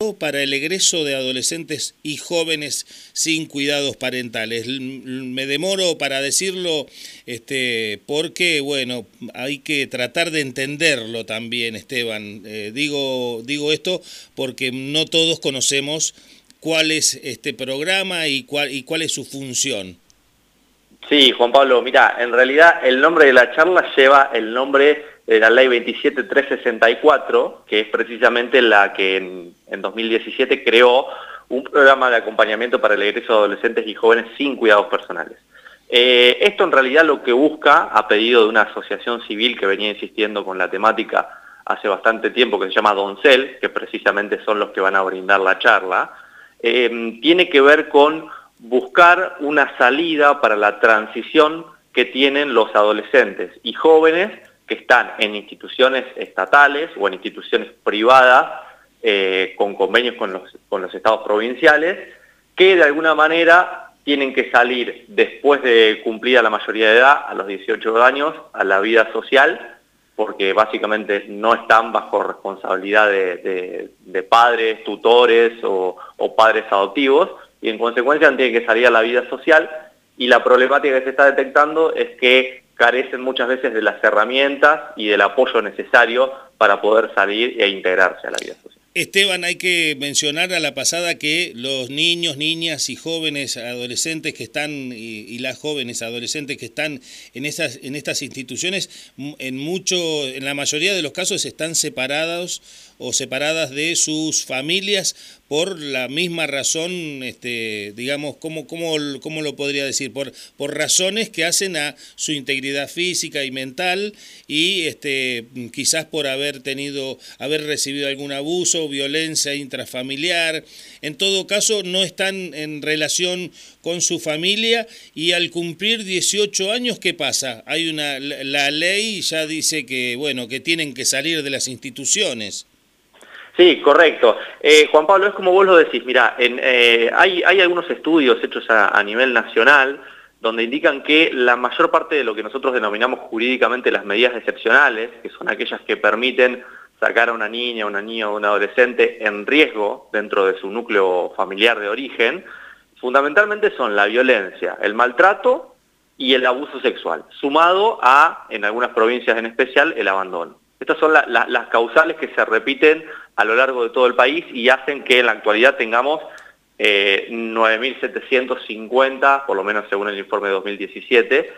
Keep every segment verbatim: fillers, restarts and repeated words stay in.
demoro para el egreso de adolescentes y jóvenes sin cuidados parentales. Me demoro para decirlo este, porque, bueno, hay que tratar de entenderlo también, Esteban. Eh, digo, digo esto porque no todos conocemos cuál es este programa y cuál, y cuál es su función. Sí, Juan Pablo, mira, en realidad el nombre de la charla lleva el nombre de la ley veintisiete mil trescientos sesenta y cuatro, que es precisamente la que en, en dos mil diecisiete creó un programa de acompañamiento para el egreso de adolescentes y jóvenes sin cuidados personales. Eh, esto en realidad lo que busca, a pedido de una asociación civil que venía insistiendo con la temática hace bastante tiempo, que se llama Doncel, que precisamente son los que van a brindar la charla, eh, tiene que ver con buscar una salida para la transición que tienen los adolescentes y jóvenes que están en instituciones estatales o en instituciones privadas eh, con convenios con los, con los estados provinciales, que de alguna manera tienen que salir después de cumplida la mayoría de edad, a los dieciocho años, a la vida social, porque básicamente no están bajo responsabilidad de, de, de padres, tutores o, o padres adoptivos, y en consecuencia tienen que salir a la vida social, y la problemática que se está detectando es que carecen muchas veces de las herramientas y del apoyo necesario para poder salir e integrarse a la vida social. Esteban, hay que mencionar a la pasada que los niños, niñas y jóvenes adolescentes que están, y, y las jóvenes adolescentes que están en esas, en estas instituciones, en mucho, en la mayoría de los casos están separados o separadas de sus familias por la misma razón, este, digamos, ¿cómo, cómo, cómo lo podría decir? Por, por razones que hacen a su integridad física y mental y este, quizás por haber tenido, haber recibido algún abuso, violencia intrafamiliar. En todo caso, no están en relación con su familia y al cumplir dieciocho años, ¿qué pasa? Hay una, la ley ya dice que, bueno, que tienen que salir de las instituciones. Sí, correcto. Eh, Juan Pablo, es como vos lo decís, mirá, en, eh, hay, hay algunos estudios hechos a, a nivel nacional donde indican que la mayor parte de lo que nosotros denominamos jurídicamente las medidas excepcionales, que son aquellas que permiten sacar a una niña, una niña o un adolescente en riesgo dentro de su núcleo familiar de origen, fundamentalmente son la violencia, el maltrato y el abuso sexual, sumado a, en algunas provincias en especial, el abandono. Estas son la, la, las causales que se repiten a lo largo de todo el país y hacen que en la actualidad tengamos eh, nueve mil setecientos cincuenta, por lo menos según el informe de dos mil diecisiete,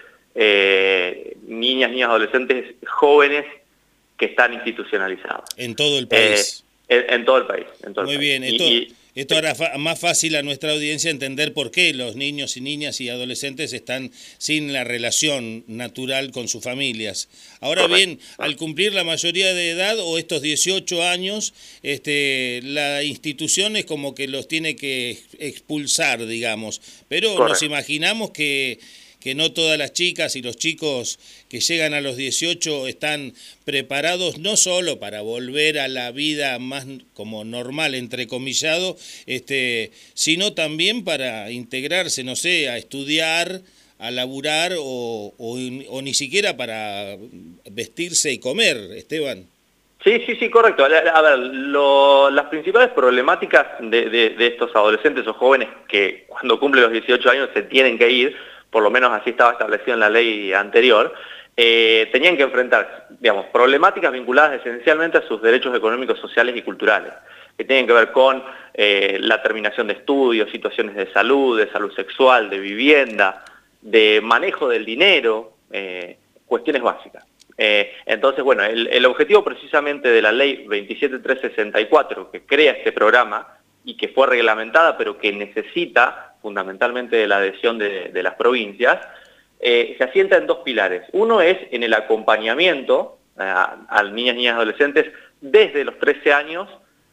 eh, niñas, niñas, adolescentes jóvenes que están institucionalizados. En todo el país. Eh, en, en todo el país. En todo Muy el país. bien, esto... Y, y, Esto hará más fácil a nuestra audiencia entender por qué los niños y niñas y adolescentes están sin la relación natural con sus familias. Ahora correcto. bien, al cumplir la mayoría de edad o estos dieciocho años, este, la institución es como que los tiene que expulsar, digamos. Pero correcto. Nos imaginamos que... que no todas las chicas y los chicos que llegan a los dieciocho están preparados no solo para volver a la vida más como normal, entrecomillado, este, sino también para integrarse, no sé, a estudiar, a laburar o, o, o ni siquiera para vestirse y comer, Esteban. Sí, sí, sí, correcto. A ver, lo, las principales problemáticas de, de, de estos adolescentes o jóvenes que cuando cumplen los dieciocho años se tienen que ir, por lo menos así estaba establecido en la ley anterior, eh, tenían que enfrentar, digamos, problemáticas vinculadas esencialmente a sus derechos económicos, sociales y culturales, que tienen que ver con eh, la terminación de estudios, situaciones de salud, de salud sexual, de vivienda, de manejo del dinero, eh, cuestiones básicas. Eh, entonces, bueno, el, el objetivo precisamente de la ley veintisiete mil trescientos sesenta y cuatro, que crea este programa y que fue reglamentada, pero que necesita fundamentalmente de la adhesión de, de las provincias, eh, se asienta en dos pilares. Uno es en el acompañamiento a, a niñas, niñas y adolescentes desde los trece años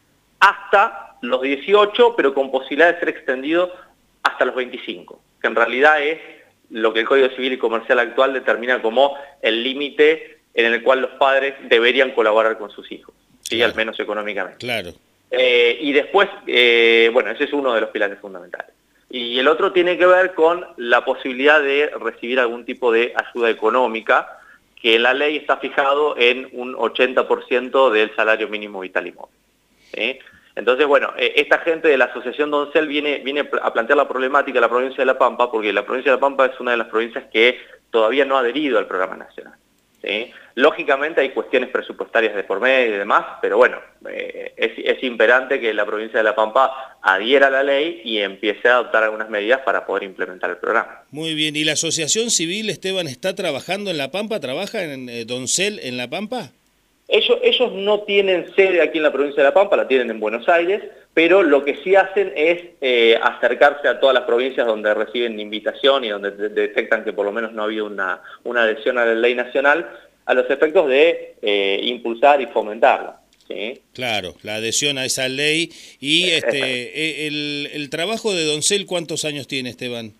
hasta los dieciocho, pero con posibilidad de ser extendido hasta los veinticinco, que en realidad es lo que el Código Civil y Comercial actual determina como el límite en el cual los padres deberían colaborar con sus hijos, ¿sí? Claro. Al menos económicamente. Claro. Eh, y después, eh, bueno, ese es uno de los pilares fundamentales. Y el otro tiene que ver con la posibilidad de recibir algún tipo de ayuda económica, que en la ley está fijado en un ochenta por ciento del salario mínimo vital y móvil, ¿sí? Entonces, bueno, eh, esta gente de la Asociación Doncel viene, viene a plantear la problemática de la provincia de La Pampa, porque la provincia de La Pampa es una de las provincias que todavía no ha adherido al programa nacional, ¿sí? Lógicamente hay cuestiones presupuestarias de por medio y demás, pero bueno, eh, es, es imperante que la provincia de La Pampa adhiera a la ley y empiece a adoptar algunas medidas para poder implementar el programa. Muy bien, ¿y la Asociación Civil, Esteban, está trabajando en La Pampa? ¿Trabaja en eh, Doncel en La Pampa? Ellos, ellos no tienen sede aquí en la provincia de La Pampa, la tienen en Buenos Aires, pero lo que sí hacen es eh, acercarse a todas las provincias donde reciben invitación y donde de detectan que por lo menos no ha habido una, una adhesión a la ley nacional, a los efectos de eh, impulsar y fomentarla, ¿sí? Claro, la adhesión a esa ley. Y este el, el trabajo de Doncel, ¿cuántos años tiene, Esteban?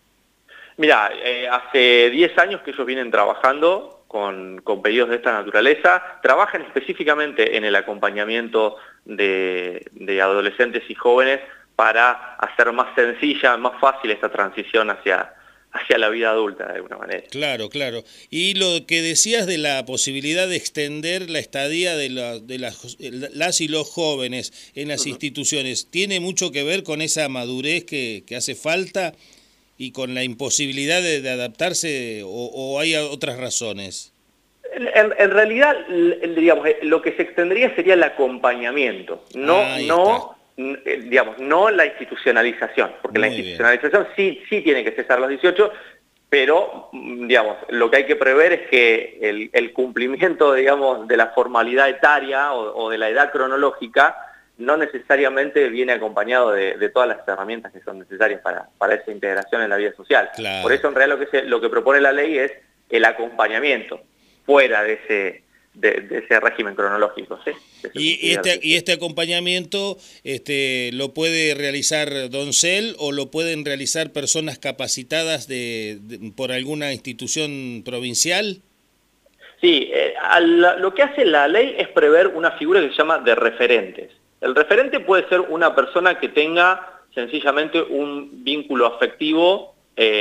Mira, eh, hace diez años que ellos vienen trabajando con, con pedidos de esta naturaleza, trabajan específicamente en el acompañamiento de, de adolescentes y jóvenes para hacer más sencilla, más fácil esta transición hacia, hacia la vida adulta de alguna manera. Claro, claro. Y lo que decías de la posibilidad de extender la estadía de, la, de las, las y los jóvenes en las uh-huh. instituciones, ¿tiene mucho que ver con esa madurez que, que hace falta y con la imposibilidad de, de adaptarse, o, o hay otras razones? En, en, en realidad, digamos, lo que se extendería sería el acompañamiento, no, ah, no, digamos, no la institucionalización, porque Muy la institucionalización sí, sí tiene que cesar a los dieciocho, pero, digamos, lo que hay que prever es que el, el cumplimiento, digamos, de la formalidad etaria o, o de la edad cronológica no necesariamente viene acompañado de, de todas las herramientas que son necesarias para, para esa integración en la vida social. Claro. Por eso, en realidad, lo que, se, lo que propone la ley es el acompañamiento fuera de ese, de, de ese régimen cronológico, ¿sí? Y, y, este, y este acompañamiento este, ¿lo puede realizar Doncel o lo pueden realizar personas capacitadas de, de, por alguna institución provincial? Sí, eh, al, lo que hace la ley es prever una figura que se llama de referentes. El referente puede ser una persona que tenga sencillamente un vínculo afectivo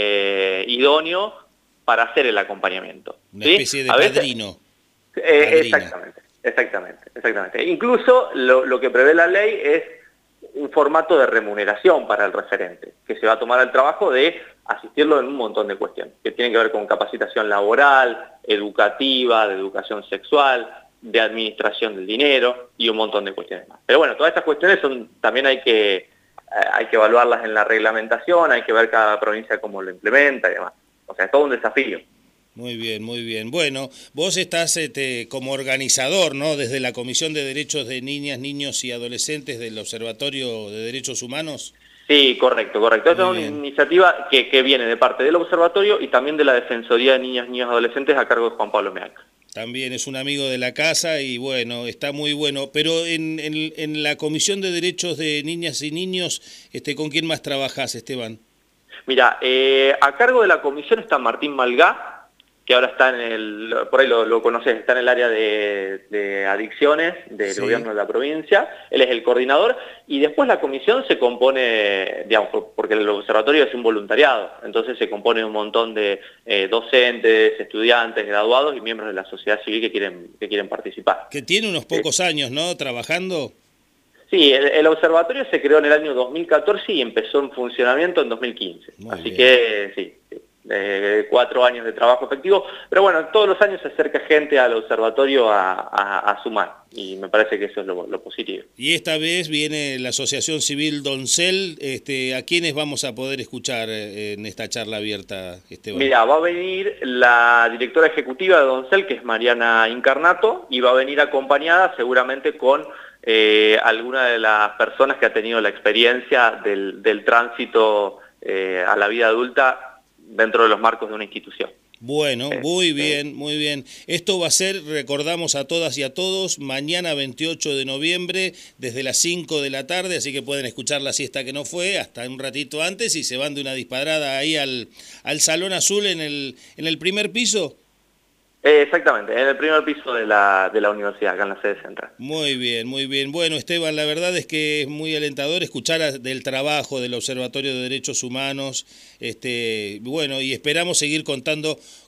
eh, idóneo para hacer el acompañamiento. Una ¿sí? especie de A veces, padrino. Eh, exactamente, exactamente, exactamente. Incluso lo, lo que prevé la ley es un formato de remuneración para el referente, que se va a tomar el trabajo de asistirlo en un montón de cuestiones, que tienen que ver con capacitación laboral, educativa, de educación sexual, de administración del dinero y un montón de cuestiones más. Pero bueno, todas estas cuestiones son, también hay que, eh, hay que evaluarlas en la reglamentación, hay que ver cada provincia cómo lo implementa y demás. O sea, es todo un desafío. Muy bien, muy bien. Bueno, vos estás este, como organizador, ¿no? Desde la Comisión de Derechos de Niñas, Niños y Adolescentes del Observatorio de Derechos Humanos. Sí, correcto, correcto. Esta es una iniciativa que, que viene de parte del Observatorio y también de la Defensoría de Niñas, Niños y Adolescentes a cargo de Juan Pablo Meaca. También es un amigo de la casa y bueno, está muy bueno. Pero en, en, en la Comisión de Derechos de Niñas y Niños, este, ¿con quién más trabajás, Esteban? Mira, eh, a cargo de la comisión está Martín Malgá, que ahora está en el, por ahí lo, lo conoces, está en el área de, de adicciones del sí. gobierno de la provincia, él es el coordinador, y después la comisión se compone, digamos, porque el observatorio es un voluntariado, entonces se compone un montón de eh, docentes, estudiantes, graduados y miembros de la sociedad civil que quieren, que quieren participar. Que tiene unos pocos eh, años, ¿no?, trabajando. Sí, el, el observatorio se creó en el año dos mil catorce y empezó en funcionamiento en dos mil quince, Muy así bien. que sí. sí. Eh, cuatro años de trabajo efectivo, pero bueno, todos los años se acerca gente al observatorio a, a, a sumar, y me parece que eso es lo, lo positivo. Y esta vez viene la Asociación Civil Doncel, este, ¿a quiénes vamos a poder escuchar en esta charla abierta, Esteban? Mira, va a venir la directora ejecutiva de Doncel, que es Mariana Incarnato, y va a venir acompañada seguramente con eh, alguna de las personas que ha tenido la experiencia del, del tránsito eh, a la vida adulta dentro de los marcos de una institución. Bueno, muy bien, muy bien. Esto va a ser, recordamos a todas y a todos, mañana veintiocho de noviembre, desde las cinco de la tarde, así que pueden escuchar la siesta que no fue, hasta un ratito antes, y se van de una disparada ahí al, al Salón Azul en el, en el primer piso. Eh, exactamente, en el primer piso de la, de la universidad, acá en la sede central. Muy bien, muy bien. Bueno, Esteban, la verdad es que es muy alentador escuchar a, del trabajo del Observatorio de Derechos Humanos, este, bueno, y esperamos seguir contando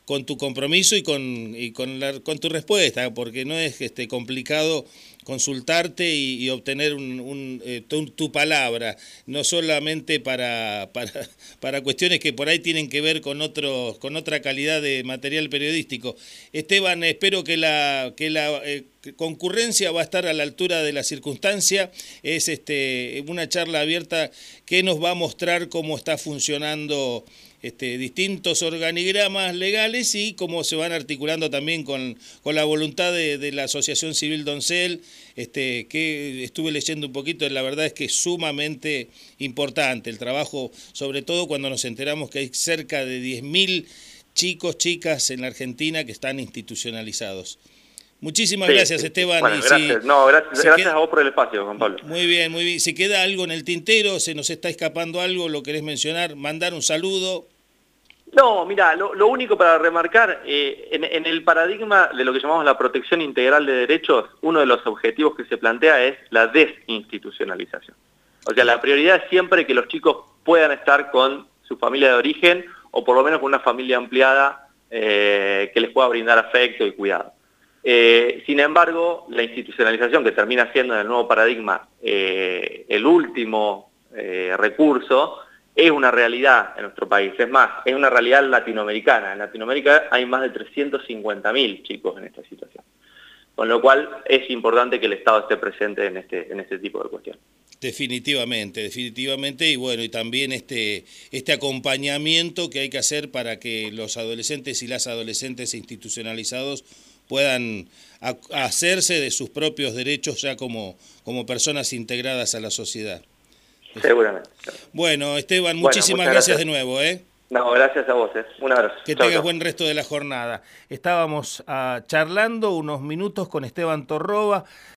con tu compromiso y con, y con, la, con tu respuesta, porque no es este, complicado consultarte y, y obtener un, un, eh, tu, tu palabra, no solamente para, para, para cuestiones que por ahí tienen que ver con, otros, con otra calidad de material periodístico. Esteban, espero que la, que la eh, concurrencia va a estar a la altura de la circunstancia. Es este, una charla abierta que nos va a mostrar cómo está funcionando Este, distintos organigramas legales y cómo se van articulando también con, con la voluntad de, de la Asociación Civil Doncel, este, que estuve leyendo un poquito, la verdad es que es sumamente importante el trabajo, sobre todo cuando nos enteramos que hay cerca de diez mil chicos, chicas en la Argentina que están institucionalizados. Muchísimas sí, gracias, Esteban. Bueno, y gracias. Si, no, gracias, si gracias queda, a vos por el espacio, Juan Pablo. Muy bien, muy bien. Si queda algo en el tintero, se nos está escapando algo, lo querés mencionar, mandar un saludo. No, mira, lo, lo único para remarcar, eh, en, en el paradigma de lo que llamamos la protección integral de derechos, uno de los objetivos que se plantea es la desinstitucionalización. O sea, la prioridad es siempre que los chicos puedan estar con su familia de origen o por lo menos con una familia ampliada eh, que les pueda brindar afecto y cuidado. Eh, sin embargo, la institucionalización, que termina siendo en el nuevo paradigma eh, el último eh, recurso, es una realidad en nuestro país. Es más, es una realidad latinoamericana. En Latinoamérica hay más de trescientos cincuenta mil chicos en esta situación. Con lo cual es importante que el Estado esté presente en este, en este tipo de cuestiones. Definitivamente, definitivamente, y bueno, y también este, este acompañamiento que hay que hacer para que los adolescentes y las adolescentes institucionalizados puedan a, a hacerse de sus propios derechos ya como, como personas integradas a la sociedad. Seguramente. Bueno, Esteban, bueno, muchísimas gracias, gracias de nuevo, ¿eh? No, gracias a vos, ¿eh? Un abrazo. Que chau, tengas chau. buen resto de la jornada. Estábamos uh, charlando unos minutos con Esteban Torroba,